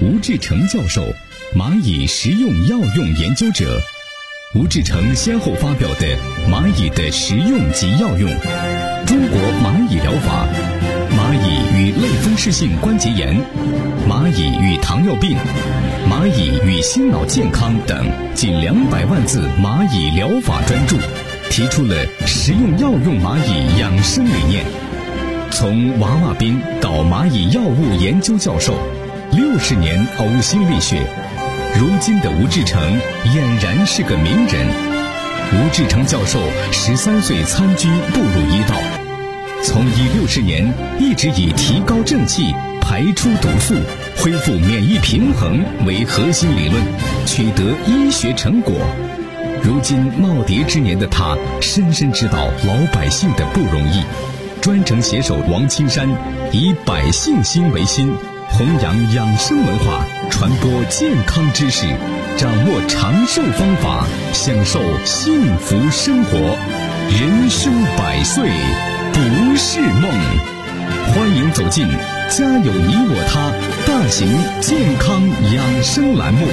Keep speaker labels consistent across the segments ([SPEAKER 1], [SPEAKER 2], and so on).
[SPEAKER 1] 吴志成教授，蚂蚁食用药用研究者。吴志成先后发表的《蚂蚁的食用及药用》、《中国蚂蚁疗法》、《蚂蚁与类风湿性关节炎》、《蚂蚁与糖尿病》、《蚂蚁与心脑健康》等近200万字蚂蚁疗法专著，提出了食用药用蚂蚁养生理念。从娃娃兵到蚂蚁药物研究教授，60年呕心沥血，如今的吴志成俨然是个名人。吴志成教授13岁参军步入医道，从医60年一直以提高正气、排出毒素、恢复免疫平衡为核心理论，取得医学成果。如今耄耋之年的他，深深知道老百姓的不容易，专程携手王青山，以百姓心为心，弘扬养生文化，传播健康知识，掌握长寿方法，享受幸福生活。人生100岁不是梦。欢迎走进家有你我他大型健康养生栏目，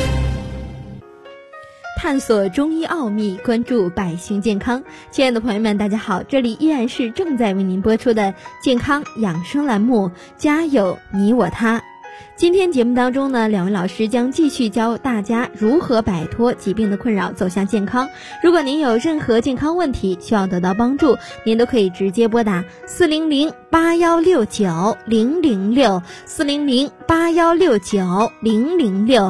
[SPEAKER 2] 探索中医奥秘，关注百姓健康。亲爱的朋友们，大家好，这里依然是正在为您播出的健康养生栏目，家有你我他。今天节目当中呢，两位老师将继续教大家如何摆脱疾病的困扰，走向健康。如果您有任何健康问题需要得到帮助，您都可以直接拨打400-8169-006 400-8169-006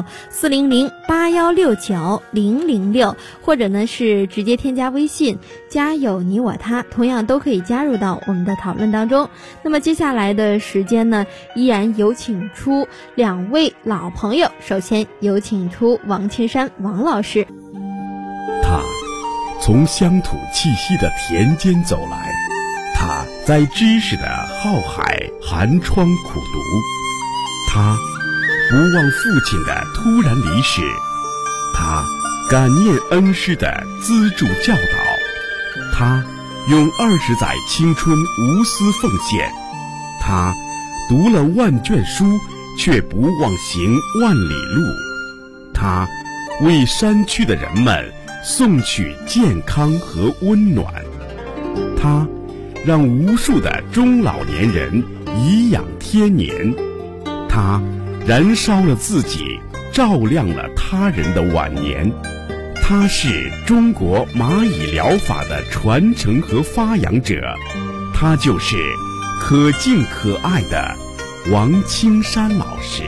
[SPEAKER 2] 400-8169-006，或者呢是直接添加微信家有你我他，同样都可以加入到我们的讨论当中。那么接下来的时间呢，依然有请出两位老朋友。首先有请出王青山王老师。
[SPEAKER 3] 他从乡土气息的田间走来，他在知识的浩海寒窗苦读，他不忘父亲的突然离世，他感念恩师的资助教导，他用20载青春无私奉献，他读了万卷书却不忘行万里路，他为山区的人们送去健康和温暖，他让无数的中老年人颐养天年，他燃烧了自己，照亮了他人的晚年。他是中国蚂蚁疗法的传承和发扬者，他就是可敬可爱的王青山老师。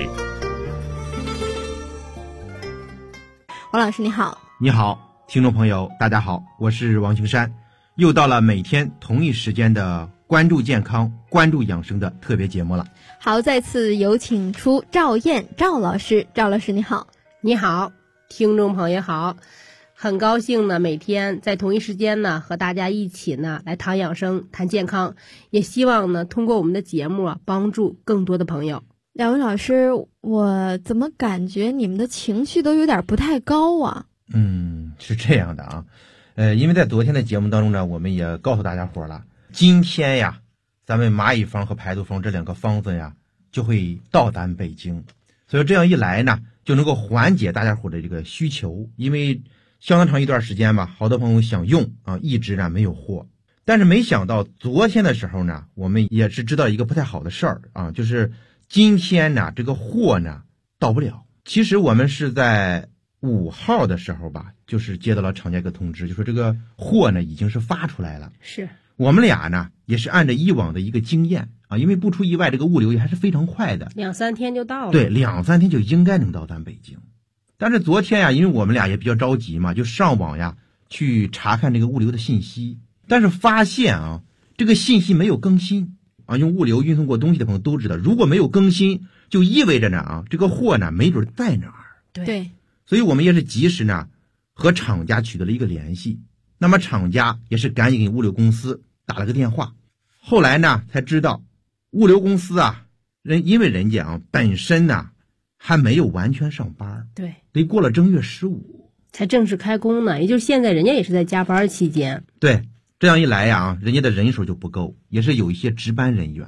[SPEAKER 2] 王老师你好。
[SPEAKER 4] 你好，听众朋友大家好，我是王青山。又到了每天同一时间的关注健康、关注养生的特别节目了。
[SPEAKER 2] 好，再次有请出赵燕赵老师。赵老师你好。
[SPEAKER 5] 你好，听众朋友好，很高兴呢，每天在同一时间呢，和大家一起呢来谈养生、谈健康，也希望呢通过我们的节目啊，帮助更多的朋友。
[SPEAKER 2] 两位老师，我怎么感觉你们的情绪都有点不太高啊？
[SPEAKER 4] 是这样的啊，因为在昨天的节目当中呢，我们也告诉大家伙了，今天呀，咱们蚂蚁方和排毒方这2个方子呀，就会到咱北京，所以这样一来呢，就能够缓解大家伙的这个需求。因为相当长一段时间吧，好多朋友想用啊，一直呢没有货。但是没想到昨天的时候呢，我们也是知道一个不太好的事儿啊，就是今天呢这个货呢到不了。其实我们是在5号的时候吧，就是接到了厂家一个通知，就说这个货呢已经是发出来了。
[SPEAKER 5] 是
[SPEAKER 4] 我们俩呢也是按照以往的一个经验啊，因为不出意外，这个物流也还是非常快的
[SPEAKER 5] ，2-3天就到了。
[SPEAKER 4] 对，2-3天就应该能到咱北京。但是昨天呀，因为我们俩也比较着急嘛，就上网呀去查看这个物流的信息，但是发现啊，这个信息没有更新啊。用物流运送过东西的朋友都知道，如果没有更新，就意味着呢啊，这个货呢没准在哪儿。
[SPEAKER 5] 对，
[SPEAKER 4] 所以我们也是及时呢和厂家取得了一个联系，那么厂家也是赶紧给物流公司打了个电话。后来呢才知道，物流公司啊，因为人家啊本身呢还没有完全上班，
[SPEAKER 5] 对，
[SPEAKER 4] 得过了正月15
[SPEAKER 5] 才正式开工呢，也就是现在人家也是在加班期间。
[SPEAKER 4] 对，这样一来呀，人家的人手就不够，也是有一些值班人员。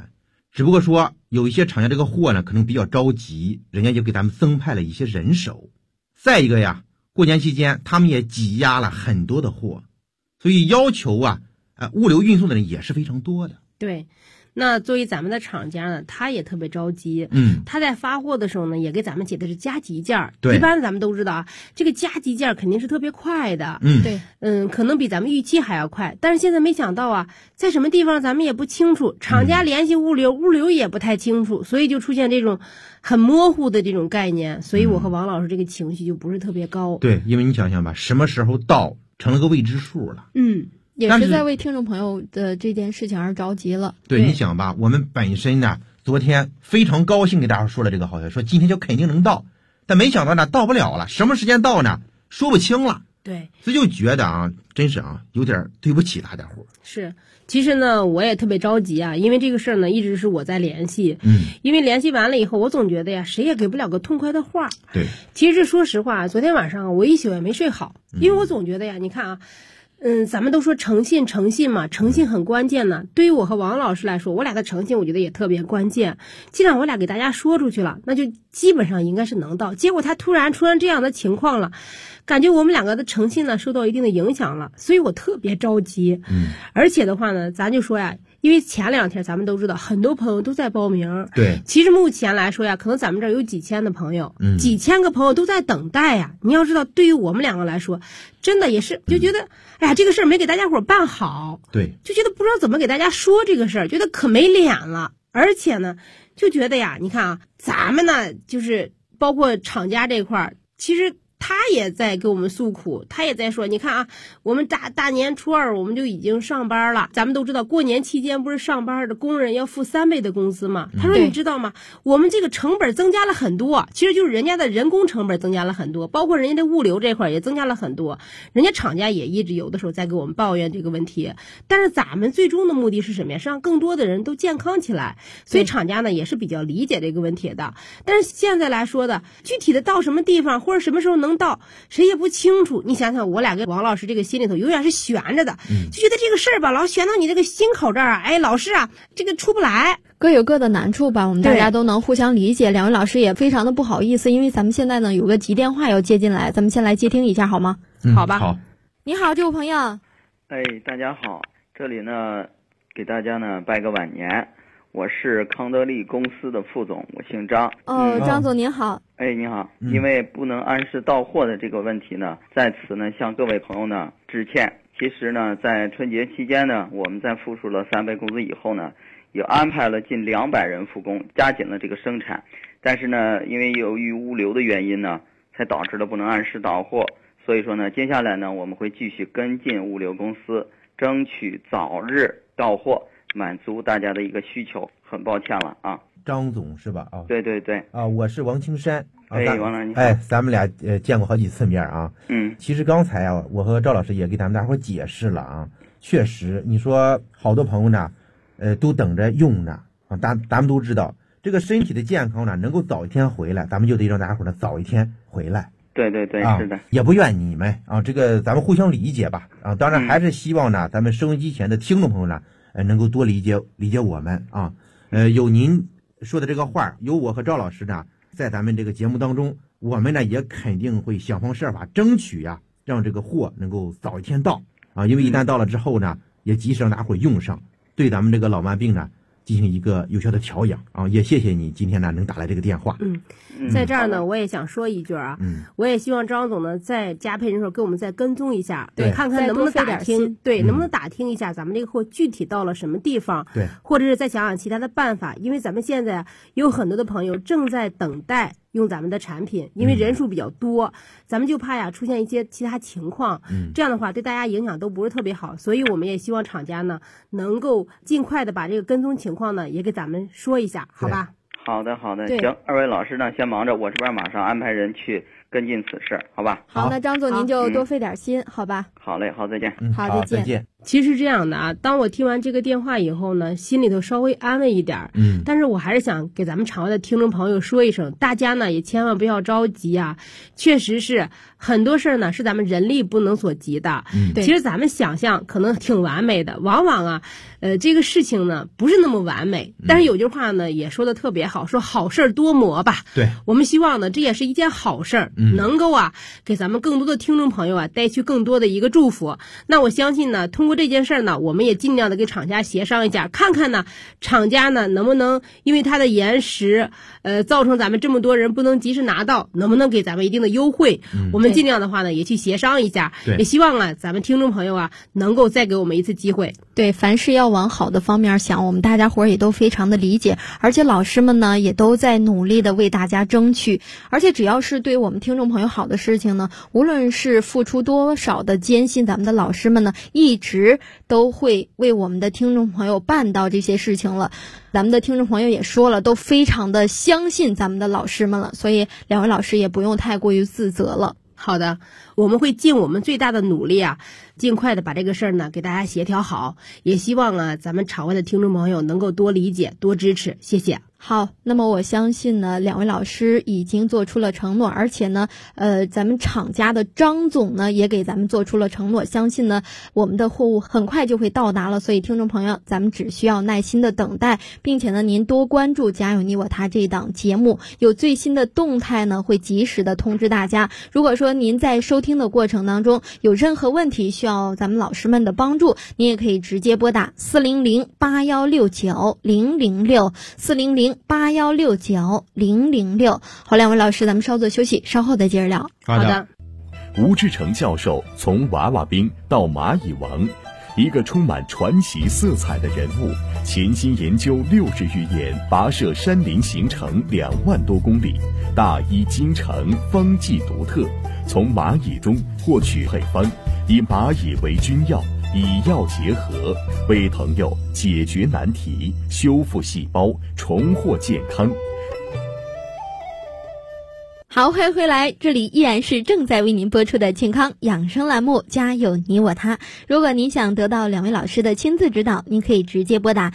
[SPEAKER 4] 只不过说有一些厂家这个货呢可能比较着急，人家就给咱们增派了一些人手。再一个呀，过年期间他们也挤压了很多的货，所以要求物流运送的人也是非常多的。
[SPEAKER 5] 对，那作为咱们的厂家呢，他也特别着急。他在发货的时候呢，也给咱们写的是加急件。
[SPEAKER 4] 对，
[SPEAKER 5] 一般咱们都知道啊，这个加急件肯定是特别快的。
[SPEAKER 2] 对，
[SPEAKER 5] 可能比咱们预期还要快。但是现在没想到啊，在什么地方咱们也不清楚，厂家联系物流，物流也不太清楚，所以就出现这种很模糊的这种概念。所以我和王老师这个情绪就不是特别高。
[SPEAKER 4] 对，因为你想想吧，什么时候到成了个未知数了。
[SPEAKER 2] 也是在为听众朋友的这件事情而着急了。
[SPEAKER 4] 对，你想吧，我们本身呢，昨天非常高兴给大家说了这个好消息，说今天就肯定能到，但没想到呢，到不了了，什么时间到呢？说不清了。
[SPEAKER 5] 对，
[SPEAKER 4] 所以就觉得啊，真是有点对不起大家伙。
[SPEAKER 5] 是，其实呢，我也特别着急啊，因为这个事儿呢，一直是我在联系。因为联系完了以后，我总觉得呀，谁也给不了个痛快的话。
[SPEAKER 4] 对，
[SPEAKER 5] 其实说实话，昨天晚上我一宿也没睡好，因为我总觉得呀，你看啊。咱们都说诚信嘛，诚信很关键呢。对于我和王老师来说，我俩的诚信我觉得也特别关键。既然我俩给大家说出去了，那就基本上应该是能到。结果他突然出现这样的情况了，感觉我们两个的诚信呢受到一定的影响了，所以我特别着急。而且的话呢，咱就说呀，因为前2天咱们都知道，很多朋友都在报名。对，其实目前来说呀，可能咱们这儿有几千的朋友，几千个朋友都在等待呀。你要知道，对于我们两个来说，真的也是就觉得，哎呀，这个事儿没给大家伙办好，对，就觉得不知道怎么给大家说这个事儿，觉得可没脸了。而且呢，就觉得呀，你看啊，咱们呢，就是包括厂家这块儿，其实他也在给我们诉苦，他也在说，你看啊，我们大年初2我们就已经上班了。咱们都知道，过年期间不是上班的工人要付3倍的工资吗？他说你知道吗？我们这个成本增加了很多，其实就是人家的人工成本增加了很多，包括人家的物流这块也增加了很多。人家厂家也一直有的时候在给我们抱怨这个问题，但是咱们最终的目的是什么呀？是让更多的人都健康起来，所以厂家呢也是比较理解这个问题的。但是现在来说的，具体的到什么地方或者什么时候能到，谁也不清楚。你想想，我俩跟王老师这个心里头永远是悬着的，就觉得这个事儿吧，老悬到你这个心口这儿啊，哎，老是啊，这个出不来。
[SPEAKER 2] 各有各的难处吧，我们大家都能互相理解。两位老师也非常的不好意思，因为咱们现在呢有个急电话要接进来，咱们先来接听一下好吗？
[SPEAKER 5] 好吧。
[SPEAKER 4] 好。
[SPEAKER 2] 你好，这位朋友。
[SPEAKER 6] 哎，大家好，这里呢给大家呢拜个晚年。我是康德利公司的副总，我姓张。
[SPEAKER 2] 张总您好。
[SPEAKER 6] 哎，你好。因为不能按时到货的这个问题呢，在此呢向各位朋友呢致歉。其实呢，在春节期间呢，我们在付出了3倍工资以后呢，也安排了近200人复工，加紧了这个生产。但是呢，因为由于物流的原因呢，才导致了不能按时到货。所以说呢，接下来呢，我们会继续跟进物流公司，争取早日到货，满足大家的一个需求。很抱歉了啊。
[SPEAKER 4] 张总是吧？
[SPEAKER 6] 对对对。
[SPEAKER 4] 我是王青山。
[SPEAKER 6] 王老师你好。
[SPEAKER 4] 咱们俩见过好几次面啊。其实刚才啊，我和赵老师也给咱们大伙解释了啊。确实，你说好多朋友呢，都等着用呢啊。咱们都知道，这个身体的健康呢，能够早一天回来，咱们就得让大家伙呢早一天回来。
[SPEAKER 6] 对对对，是的。
[SPEAKER 4] 也不怨你们啊，这个咱们互相理解吧啊。当然还是希望呢，咱们收音机前的听众朋友呢，能够多理解我们啊。有您说的这个话，有我和赵老师呢，在咱们这个节目当中，我们呢也肯定会想方设法争取呀，让这个货能够早一天到啊。因为一旦到了之后呢，也及时让大家伙用上，对咱们这个老慢病呢进行一个有效的调养啊。也谢谢你今天呢能打来这个电话。
[SPEAKER 5] 在这儿呢，我也想说一句啊，我也希望张总呢再加配人手给我们再跟踪一下，对，看看能不能打听，对，能不能打听一下咱们这个货具体到了什么地方，对，或者是再想想其他的办法，因为咱们现在有很多的朋友正在等待用咱们的产品，因为人数比较多，咱们就怕呀出现一些其他情况，这样的话对大家影响都不是特别好，所以我们也希望厂家呢能够尽快的把这个跟踪情况呢也给咱们说一下，好吧？
[SPEAKER 6] 好的，行，2位老师呢先忙着，我这边马上安排人去跟进此事，好吧？
[SPEAKER 2] 好，那张总您就多费点心，好吧？
[SPEAKER 6] 好嘞，好，再见。
[SPEAKER 2] 好，再见。
[SPEAKER 5] 其实这样的啊，当我听完这个电话以后呢，心里头稍微安慰一点。但是我还是想给咱们场外的听众朋友说一声，大家呢也千万不要着急啊。确实是很多事儿呢是咱们人力不能所及的。其实咱们想象可能挺完美的，往往啊，这个事情呢不是那么完美。但是有句话呢也说的特别好，说好事儿多磨吧。
[SPEAKER 4] 对，
[SPEAKER 5] 我们希望呢这也是一件好事儿，能够啊给咱们更多的听众朋友啊带去更多的一个祝福。那我相信呢，通过这件事儿呢，我们也尽量的给厂家协商一下，看看呢厂家呢能不能因为它的延时，造成咱们这么多人不能及时拿到，能不能给咱们一定的优惠？我们尽量的话呢也去协商一下，也希望啊咱们听众朋友啊能够再给我们一次机会。
[SPEAKER 2] 对，凡事要往好的方面想，我们大家伙也都非常的理解，而且老师们呢也都在努力的为大家争取，而且只要是对我们听众朋友好的事情呢，无论是付出多少的艰辛，咱们的老师们呢一直都会为我们的听众朋友办到这些事情了。咱们的听众朋友也说了，都非常的相信咱们的老师们了，所以两位老师也不用太过于自责了。
[SPEAKER 5] 好的，我们会尽我们最大的努力啊，尽快的把这个事儿呢给大家协调好，也希望啊咱们场外的听众朋友能够多理解多支持，谢谢。
[SPEAKER 2] 好，那么我相信呢，两位老师已经做出了承诺，而且呢，咱们厂家的张总呢也给咱们做出了承诺，相信呢我们的货物很快就会到达了，所以听众朋友，咱们只需要耐心的等待，并且呢，您多关注《家有你我他》这档节目，有最新的动态呢会及时的通知大家。如果说您在收听的过程当中有任何问题需要咱们老师们的帮助，您也可以直接拨打400-8169-006，400-8169-006。好，两位老师，咱们稍作休息，稍后再接着聊。
[SPEAKER 5] 好的。
[SPEAKER 1] 吴志成教授从娃娃兵到蚂蚁王，一个充满传奇色彩的人物，潜心研究60余年，跋涉山林行程2万多公里，大医精诚，方剂独特，从蚂蚁中获取配方，以蚂蚁为君药，以药结合，为朋友解决难题，修复细胞，重获健康。
[SPEAKER 2] 好，欢迎回来，这里依然是正在为您播出的健康养生栏目，家有你我他。如果您想得到两位老师的亲自指导，您可以直接拨打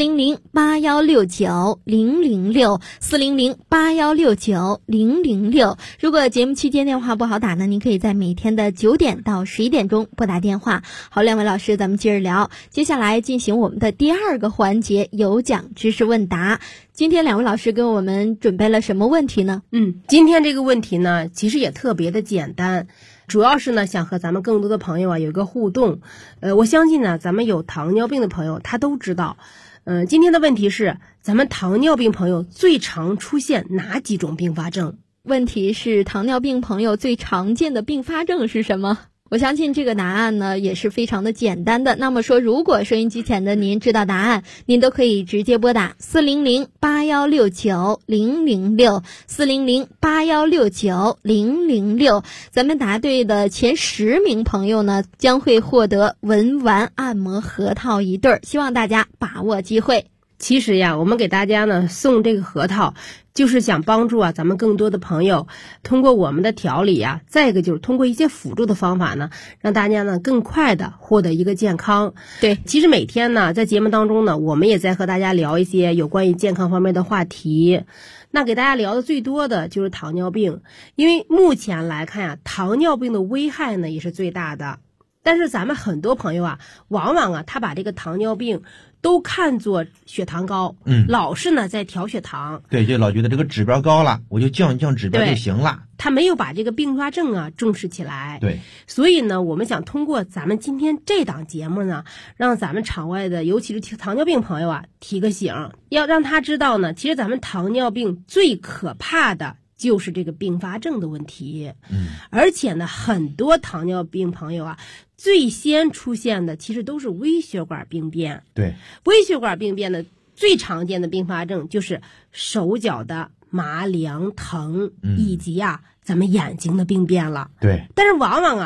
[SPEAKER 2] 400-8169-006，400-8169-006。如果节目期间电话不好打呢，您可以在每天的9点到11点钟拨打电话。好，两位老师，咱们接着聊，接下来进行我们的第2个环节，有奖知识问答。今天两位老师给我们准备了什么问题呢？
[SPEAKER 5] 今天这个问题呢，其实也特别的简单，主要是呢想和咱们更多的朋友啊有一个互动。我相信呢，咱们有糖尿病的朋友他都知道。今天的问题是，咱们糖尿病朋友最常出现哪几种并发症？
[SPEAKER 2] 问题是糖尿病朋友最常见的并发症是什么？我相信这个答案呢也是非常的简单的。那么说，如果收音机前的您知道答案，您都可以直接拨打400-8169-006，400-8169-006。咱们答对的前10名朋友呢，将会获得文玩按摩核桃1对，希望大家把握机会。
[SPEAKER 5] 其实呀，我们给大家呢送这个核桃，就是想帮助啊咱们更多的朋友通过我们的调理啊，再一个就是通过一些辅助的方法呢，让大家呢更快的获得一个健康。
[SPEAKER 2] 对，
[SPEAKER 5] 其实每天呢在节目当中呢，我们也在和大家聊一些有关于健康方面的话题。那给大家聊的最多的就是糖尿病，因为目前来看呀，糖尿病的危害呢也是最大的。但是咱们很多朋友啊，往往啊他把这个糖尿病都看作血糖高，老是呢在调血糖。
[SPEAKER 4] 对，就老觉得这个指标高了，我就降指标就行了。
[SPEAKER 5] 他没有把这个并发症啊重视起来。
[SPEAKER 4] 对，
[SPEAKER 5] 所以呢，我们想通过咱们今天这档节目呢，让咱们场外的，尤其是糖尿病朋友啊，提个醒，要让他知道呢，其实咱们糖尿病最可怕的就是这个并发症的问题。而且呢，很多糖尿病朋友啊，最先出现的其实都是微血管病变。
[SPEAKER 4] 对，
[SPEAKER 5] 微血管病变的最常见的并发症就是手脚的麻凉疼，以及啊咱们眼睛的病变了。
[SPEAKER 4] 对，
[SPEAKER 5] 但是往往啊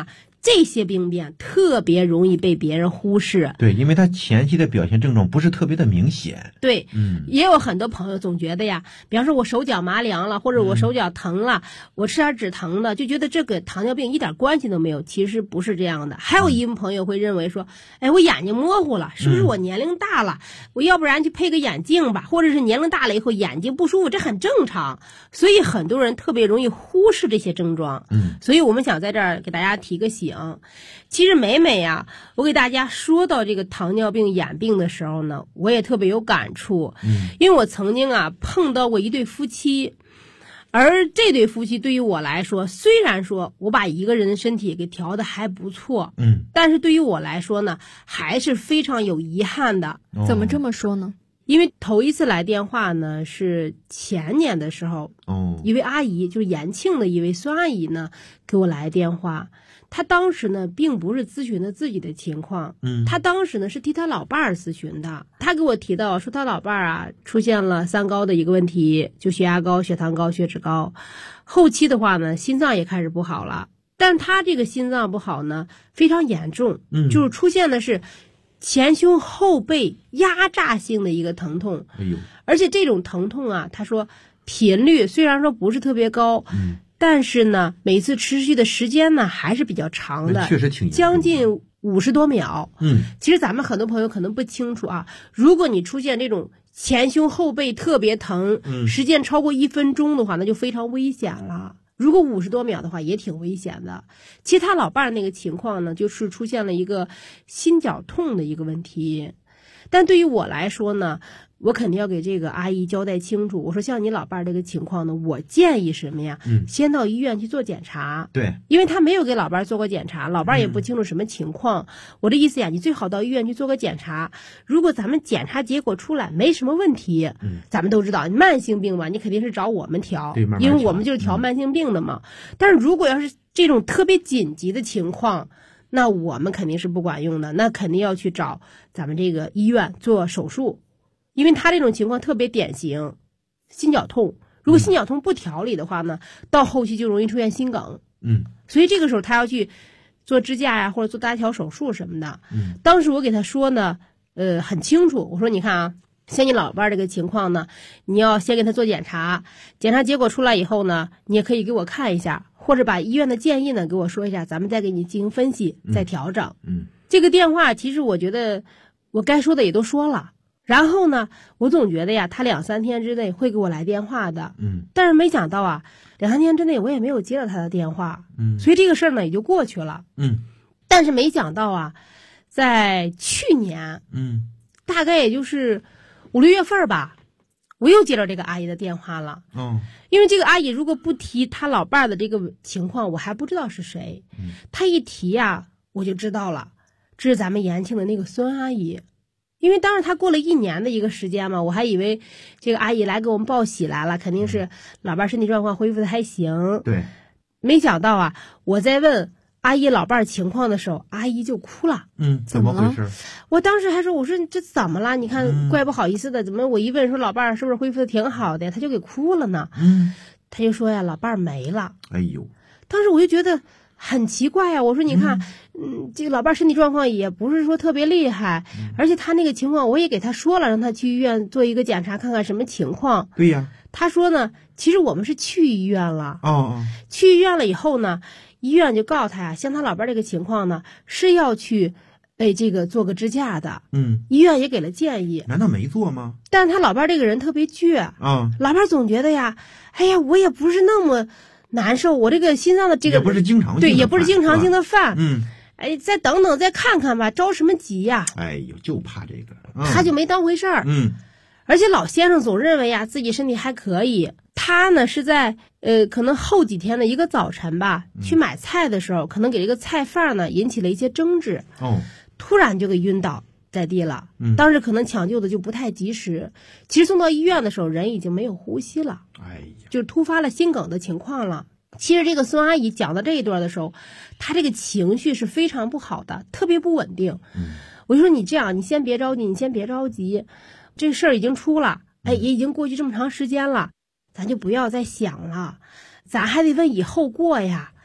[SPEAKER 5] 这些病变特别容易被别人忽视。
[SPEAKER 4] 对，因为他前期的表现症状不是特别的明显。
[SPEAKER 5] 对，也有很多朋友总觉得呀，比方说我手脚麻凉了，或者我手脚疼了，我吃点止疼的，就觉得这个糖尿病一点关系都没有。其实不是这样的。还有一部分朋友会认为说，哎，我眼睛模糊了，是不是我年龄大了？我要不然去配个眼镜吧，或者是年龄大了以后眼睛不舒服，这很正常。所以很多人特别容易忽视这些症状。所以我们想在这儿给大家提个醒。其实每呀，我给大家说到这个糖尿病眼病的时候呢，我也特别有感触。因为我曾经碰到过一对夫妻，而这对夫妻对于我来说，虽然说我把一个人的身体给调得还不错，但是对于我来说呢，还是非常有遗憾的。
[SPEAKER 2] 怎么这么说呢？
[SPEAKER 5] 因为头一次来电话呢，是前年的时候，一位阿姨，就是延庆的一位孙阿姨呢，给我来电话。她当时呢，并不是咨询的自己的情况，她当时呢是替她老伴儿咨询的。她给我提到说，她老伴儿出现了3高的一个问题，就血压高、血糖高、血脂高，后期的话呢，心脏也开始不好了。但她这个心脏不好呢，非常严重，就是出现的是前胸后背压榨性的一个疼痛。而且这种疼痛她说频率虽然说不是特别高，但是呢，每次持续的时间呢还是比较长的，
[SPEAKER 4] 确实挺
[SPEAKER 5] 将近50多秒。其实咱们很多朋友可能不清楚如果你出现这种前胸后背特别疼，时间超过1分钟的话，那就非常危险了。如果50多秒的话，也挺危险的。其实他老伴儿那个情况呢，就是出现了一个心绞痛的一个问题。但对于我来说呢，我肯定要给这个阿姨交代清楚。我说像你老伴儿这个情况呢，我建议什么呀？先到医院去做检查。
[SPEAKER 4] 对，
[SPEAKER 5] 因为他没有给老伴儿做过检查，老伴儿也不清楚什么情况。我的意思呀，你最好到医院去做个检查。如果咱们检查结果出来没什么问题，咱们都知道慢性病嘛，你肯定是找我们调，
[SPEAKER 4] 对，慢慢
[SPEAKER 5] 因为我们就是调慢性病的嘛。但是如果要是这种特别紧急的情况，那我们肯定是不管用的，那肯定要去找咱们这个医院做手术。因为他这种情况特别典型，心绞痛，如果心绞痛不调理的话呢，到后期就容易出现心梗。所以这个时候他要去做支架或者做搭桥手术什么的。当时我给他说呢，很清楚，我说你看像你老伴这个情况呢，你要先给他做检查，检查结果出来以后呢，你也可以给我看一下，或者把医院的建议呢给我说一下，咱们再给你进行分析，再调整。这个电话其实我觉得我该说的也都说了。然后呢，我总觉得呀，他2-3天之内会给我来电话的。但是没想到2-3天之内我也没有接到他的电话。所以这个事儿呢也就过去了。但是没想到在去年，大概也就是5-6月份吧，我又接到这个阿姨的电话了。因为这个阿姨如果不提她老伴儿的这个情况，我还不知道是谁。她一提我就知道了，这是咱们延庆的那个孙阿姨。因为当时她过了1年的一个时间嘛，我还以为这个阿姨来给我们报喜来了，肯定是老伴儿身体状况恢复的还行。
[SPEAKER 4] 对，
[SPEAKER 5] 没想到我在问阿姨老伴儿情况的时候，阿姨就哭了。
[SPEAKER 4] 怎么回事？
[SPEAKER 5] 我当时还说，我说这怎么了？你看怪不好意思的，怎么我一问说老伴儿是不是恢复的挺好的，他就给哭了呢？他就说老伴儿没了。
[SPEAKER 4] 哎呦，
[SPEAKER 5] 当时我就觉得很奇怪我说你看，这个老伴儿身体状况也不是说特别厉害，而且他那个情况我也给他说了，让他去医院做一个检查，看看什么情况。
[SPEAKER 4] 对呀，
[SPEAKER 5] 他说呢，其实我们是去医院了。去医院了以后呢，医院就告诉他像他老伴儿这个情况呢，是要去这个做个支架的。医院也给了建议。
[SPEAKER 4] 难道没做吗？
[SPEAKER 5] 但是他老伴儿这个人特别倔老伴儿总觉得哎呀，我也不是那么难受，我这个心脏的这个
[SPEAKER 4] 也不是经常性的
[SPEAKER 5] 对，也不是经常性的犯。再等等，再看看吧，着什么急呀？
[SPEAKER 4] 哎呦，就怕这个，
[SPEAKER 5] 他就没当回事儿。而且老先生总认为自己身体还可以。他呢是在可能后几天的一个早晨吧，去买菜的时候，可能给这个菜贩呢引起了一些争执。突然就给晕倒在地了。当时可能抢救的就不太及时。其实送到医院的时候，人已经没有呼吸了。就是突发了心梗的情况了。其实这个孙阿姨讲到这一段的时候，她这个情绪是非常不好的，特别不稳定。我就说你这样，你先别着急，这事儿已经出了，也已经过去这么长时间了，咱就不要再想了，咱还得问以后过呀。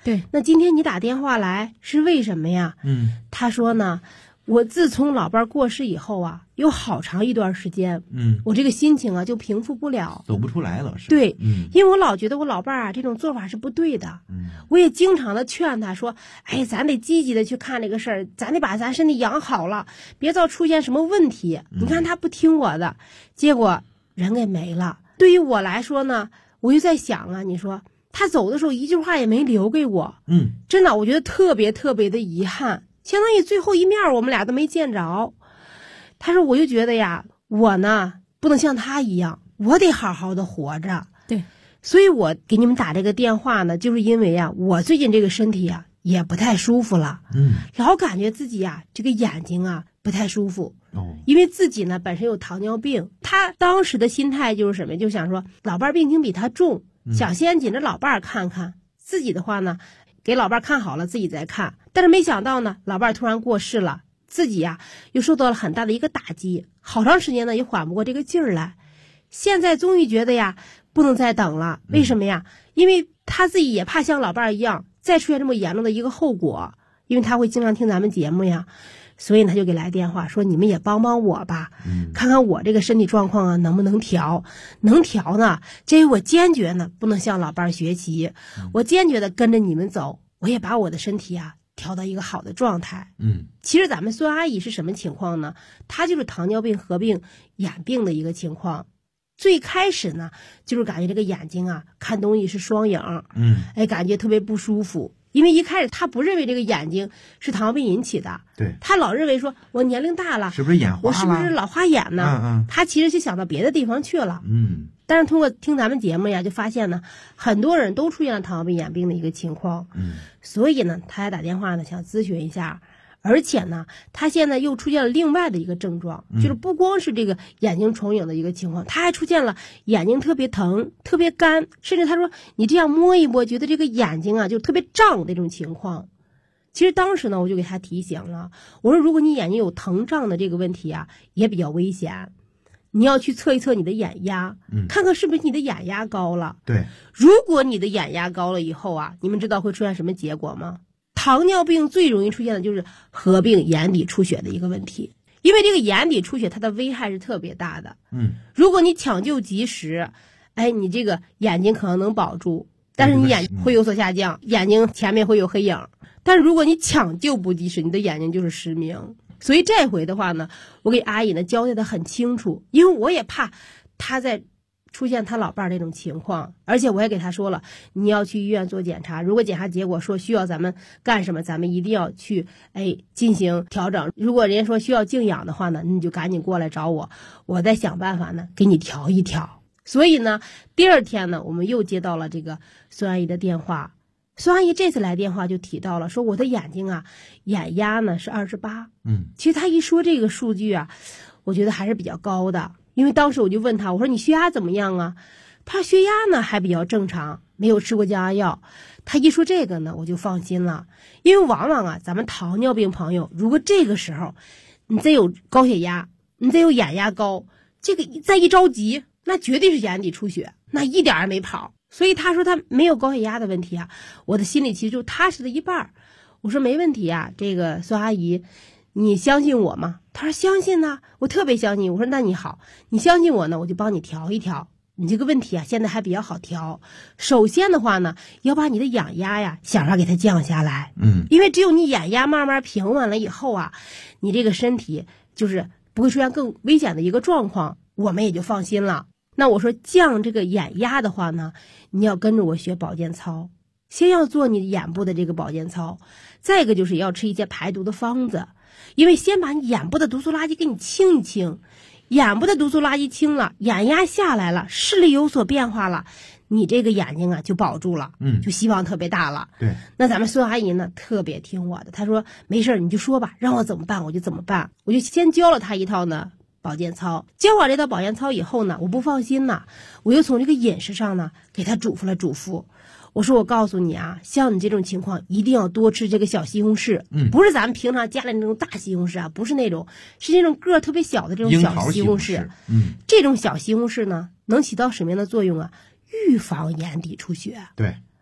[SPEAKER 5] 对，那今天你打电话来是为什么呀？他说呢，我自从老伴儿过世以后啊，有好长一段时间，我这个心情啊就平复不了，
[SPEAKER 4] 走不出来了，是吧？
[SPEAKER 5] 对，因为我老觉得我老伴儿啊这种做法是不对的，我也经常的劝他说，哎，咱得积极的去看这个事儿，咱得把咱身体养好了，别再出现什么问题。你看他不听我的，结果人给没了。对于我来说呢，我就在想啊，你说他走的时候一句话也没留给我，真的，我觉得特别特别的遗憾，相当于最后一面我们俩都没见着。他说，我就觉得呀，我呢不能像他一样，我得好好的活着。
[SPEAKER 2] 对，
[SPEAKER 5] 所以我给你们打这个电话呢，就是因为啊，我最近这个身体啊也不太舒服了，老感觉自己啊这个眼睛啊不太舒服。因为自己呢本身有糖尿病，他当时的心态就是什么，就想说老伴儿病情比他重，想先紧着老伴儿看看，自己的话呢给老伴儿看好了自己再看。但是没想到呢，老伴儿突然过世了，自己呀又受到了很大的一个打击，好长时间呢也缓不过这个劲儿来。现在终于觉得呀不能再等了，为什么呀？因为他自己也怕像老伴儿一样再出现这么严重的一个后果，因为他会经常听咱们节目呀，所以他就给来电话说，你们也帮帮我吧，看看我这个身体状况啊能不能调。能调呢，这于我坚决呢不能向老伴儿学习，我坚决的跟着你们走，我也把我的身体啊调到一个好的状态。其实咱们孙阿姨是什么情况呢？她就是糖尿病合并眼病的一个情况。最开始呢就是感觉这个眼睛啊看东西是双影，感觉特别不舒服。因为一开始他不认为这个眼睛是糖尿病引起的，
[SPEAKER 4] 对，
[SPEAKER 5] 他老认为说我年龄大了，
[SPEAKER 4] 是不是眼花了？
[SPEAKER 5] 我是不是老花眼呢？他其实就想到别的地方去了。但是通过听咱们节目呀，就发现呢，很多人都出现了糖尿病眼病的一个情况。所以呢，他还打电话呢，想咨询一下。而且呢，他现在又出现了另外的一个症状，就是不光是这个眼睛重影的一个情况，他还出现了眼睛特别疼、特别干，甚至他说你这样摸一摸，觉得这个眼睛啊就特别胀这种情况。其实当时呢，我就给他提醒了，我说如果你眼睛有疼胀的这个问题啊，也比较危险，你要去测一测你的眼压，看看是不是你的眼压高了。
[SPEAKER 4] 对，
[SPEAKER 5] 如果你的眼压高了以后啊，你们知道会出现什么结果吗？糖尿病最容易出现的就是合并眼底出血的一个问题，因为这个眼底出血它的危害是特别大的。如果你抢救及时，你这个眼睛可能能保住，但是你眼会有所下降，眼睛前面会有黑影。但是如果你抢救不及时，你的眼睛就是失明。所以这回的话呢，我给阿姨呢交代的很清楚，因为我也怕她在出现他老伴儿这种情况，而且我也给他说了，你要去医院做检查，如果检查结果说需要咱们干什么，咱们一定要去进行调整。如果人家说需要静养的话呢，你就赶紧过来找我，我再想办法呢给你调一调。所以呢，第二天呢，我们又接到了这个孙阿姨的电话。孙阿姨这次来电话就提到了，说我的眼睛啊，眼压呢是28。其实她一说这个数据啊，我觉得还是比较高的。因为当时我就问他，我说你血压怎么样啊？他说血压呢还比较正常，没有吃过降压药。他一说这个呢，我就放心了。因为往往啊，咱们糖尿病朋友，如果这个时候你再有高血压，你再有眼压高，这个再一着急，那绝对是眼底出血，那一点也没跑。所以他说他没有高血压的问题啊，我的心里其实就踏实了一半。我说没问题啊，这个孙阿姨，你相信我吗？他说相信呢，我特别相信。我说那你好，你相信我呢，我就帮你调一调。你这个问题啊，现在还比较好调。首先的话呢，要把你的眼压呀想法给它降下来。因为只有你眼压慢慢平稳了以后啊，你这个身体就是不会出现更危险的一个状况，我们也就放心了。那我说降这个眼压的话呢，你要跟着我学保健操。先要做你眼部的这个保健操，再一个就是要吃一些排毒的方子，因为先把你眼部的毒素垃圾给你清一清，眼部的毒素垃圾清了，眼压下来了，视力有所变化了，你这个眼睛啊就保住了，就希望特别大了。
[SPEAKER 4] 对，
[SPEAKER 5] 那咱们孙阿姨呢特别听我的，她说没事你就说吧，让我怎么办我就怎么办。我就先教了她一套呢保健操，教完这套保健操以后呢，我不放心呢，我又从这个饮食上呢给她嘱咐了嘱咐。我说我告诉你啊，像你这种情况一定要多吃这个小西红柿，不是咱们平常家里那种大西红柿啊，不是那种，是那种个儿特别小的这种小西红柿。这种小西红柿呢，能起到什么样的作用啊？预防眼底出血。
[SPEAKER 4] 对，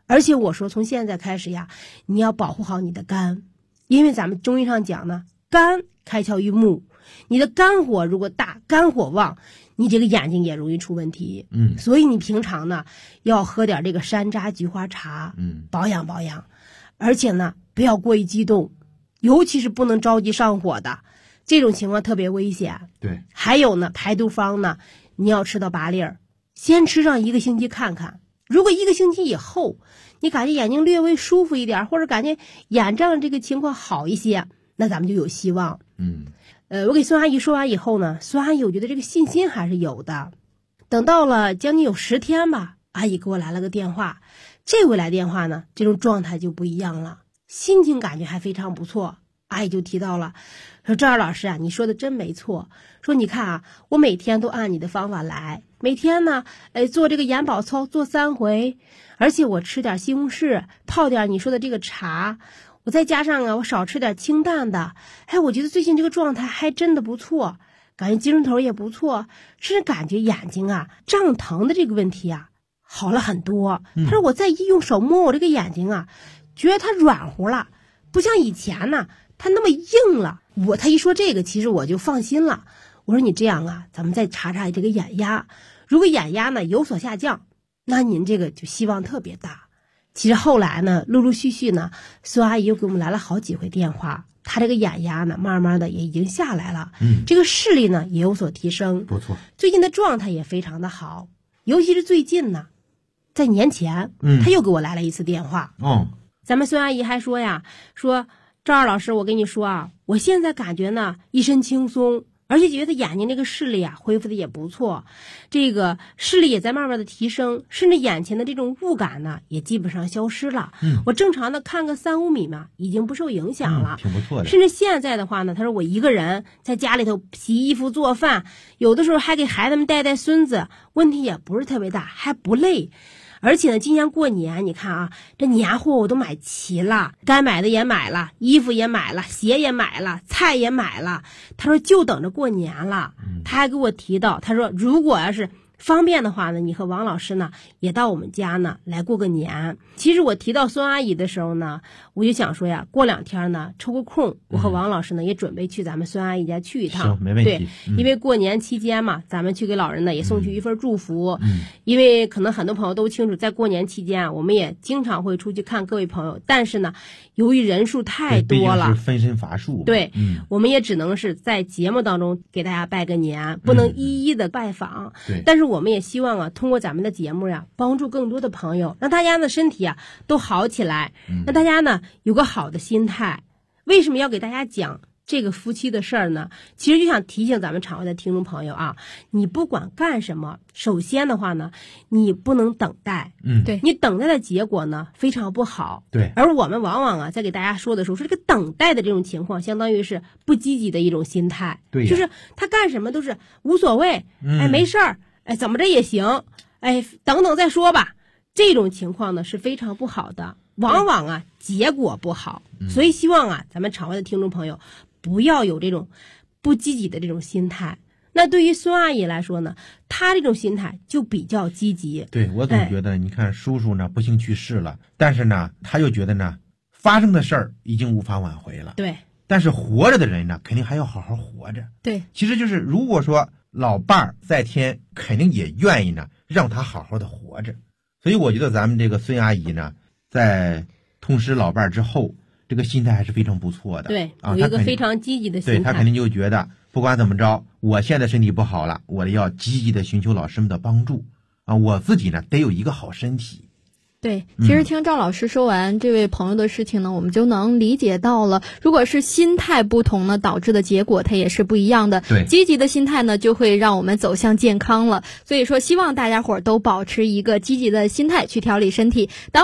[SPEAKER 5] 而且我说从现在开始呀，你要保护好你的肝，因为咱们中医上讲呢，肝开窍于目，你的肝火如果大，肝火旺，你这个眼睛也容易出问题。所以你平常呢要喝点这个山楂菊花茶，保养保养。而且呢不要过于激动，尤其是不能着急上火的，这种情况特别危险。
[SPEAKER 4] 对，
[SPEAKER 5] 还有呢，排毒方呢，你要吃到8粒儿，先吃上1个星期看看。如果1个星期以后，你感觉眼睛略微舒服一点，或者感觉眼胀这个情况好一些，那咱们就有希望。我给孙阿姨说完以后呢，孙阿姨我觉得这个信心还是有的。等到了将近有10天吧，阿姨给我来了个电话，这回来电话呢，这种状态就不一样了，心情感觉还非常不错。阿姨就提到了，说赵老师啊，你说的真没错。说你看啊，我每天都按你的方法来，每天呢，做这个眼保操做3回，而且我吃点西红柿，泡点你说的这个茶，我再加上啊，我少吃点清淡的。我觉得最近这个状态还真的不错，感觉精神头也不错，甚至感觉眼睛啊胀疼的这个问题啊好了很多。他说我再一用手摸我这个眼睛啊，觉得它软乎了，不像以前呢它那么硬了。他一说这个，其实我就放心了。我说你这样啊，咱们再查查这个眼压，如果眼压呢有所下降，那您这个就希望特别大。其实后来呢，陆陆续续呢，孙阿姨又给我们来了好几回电话，她这个眼压呢慢慢的也已经下来了，这个视力呢也有所提升，
[SPEAKER 4] 不错，
[SPEAKER 5] 最近的状态也非常的好。尤其是最近呢，在年前，她又给我来了一次电话。咱们孙阿姨还说呀，说赵二老师，我跟你说啊，我现在感觉呢一身轻松，而且觉得眼睛这个视力啊恢复的也不错，这个视力也在慢慢的提升，甚至眼前的这种雾感呢也基本上消失了。我正常的看个3-5米嘛，已经不受影响了，
[SPEAKER 4] 挺不错的。
[SPEAKER 5] 甚至现在的话呢，他说我一个人在家里头洗衣服做饭，有的时候还给孩子们带孙子，问题也不是特别大，还不累。而且呢，今年过年你看啊，这年货我都买齐了，该买的也买了，衣服也买了，鞋也买了，菜也买了。他说就等着过年了。他还给我提到，他说如果要是方便的话呢，你和王老师呢也到我们家呢来过个年。其实我提到孙阿姨的时候呢，我就想说呀，过2天呢抽个空，我和王老师呢也准备去咱们孙阿姨家去一趟。
[SPEAKER 4] 行，没问题。
[SPEAKER 5] 对，因为过年期间嘛，咱们去给老人呢也送去一份祝福。因为可能很多朋友都清楚，在过年期间我们也经常会出去看各位朋友，但是呢，由于人数太多了，
[SPEAKER 4] 毕竟是分身乏术。
[SPEAKER 5] 对，我们也只能是在节目当中给大家拜个年，不能一一的拜访。
[SPEAKER 4] 对，
[SPEAKER 5] 但是我们也希望啊，通过咱们的节目呀，帮助更多的朋友，让大家的身体啊都好起来，让大家呢有个好的心态。为什么要给大家讲这个夫妻的事儿呢？其实就想提醒咱们场外的听众朋友啊，你不管干什么，首先的话呢，你不能等待。
[SPEAKER 2] 对，
[SPEAKER 5] 你等待的结果呢非常不好。
[SPEAKER 4] 对，
[SPEAKER 5] 而我们往往啊在给大家说的时候，说这个等待的这种情况，相当于是不积极的一种心态。
[SPEAKER 4] 对，
[SPEAKER 5] 就是他干什么都是无所谓，没事儿，怎么着也行，等等再说吧。这种情况呢是非常不好的，往往啊结果不好。所以希望啊咱们场外的听众朋友不要有这种不积极的这种心态。那对于孙阿姨来说呢，她这种心态就比较积极。
[SPEAKER 4] 对，我总觉得，你看叔叔呢不幸去世了，但是呢他又觉得呢发生的事儿已经无法挽回了。
[SPEAKER 5] 对，
[SPEAKER 4] 但是活着的人呢肯定还要好好活着。
[SPEAKER 5] 对，
[SPEAKER 4] 其实就是如果说老伴儿在天，肯定也愿意呢让他好好的活着。所以我觉得咱们这个孙阿姨呢，在痛失老伴儿之后，这个心态还是非常不错的。
[SPEAKER 5] 对，有一个非常积极的心态。
[SPEAKER 4] 对，他肯定就觉得不管怎么着，我现在身体不好了，我要积极的寻求老师们的帮助啊！我自己呢得有一个好身体。
[SPEAKER 2] 对，其实听赵老师说完这位朋友的事情呢，我们就能理解到了，如果是心态不同呢，导致的结果它也是不一样的。
[SPEAKER 4] 对，
[SPEAKER 2] 积极的心态呢，就会让我们走向健康了。所以说，希望大家伙儿都保持一个积极的心态去调理身体。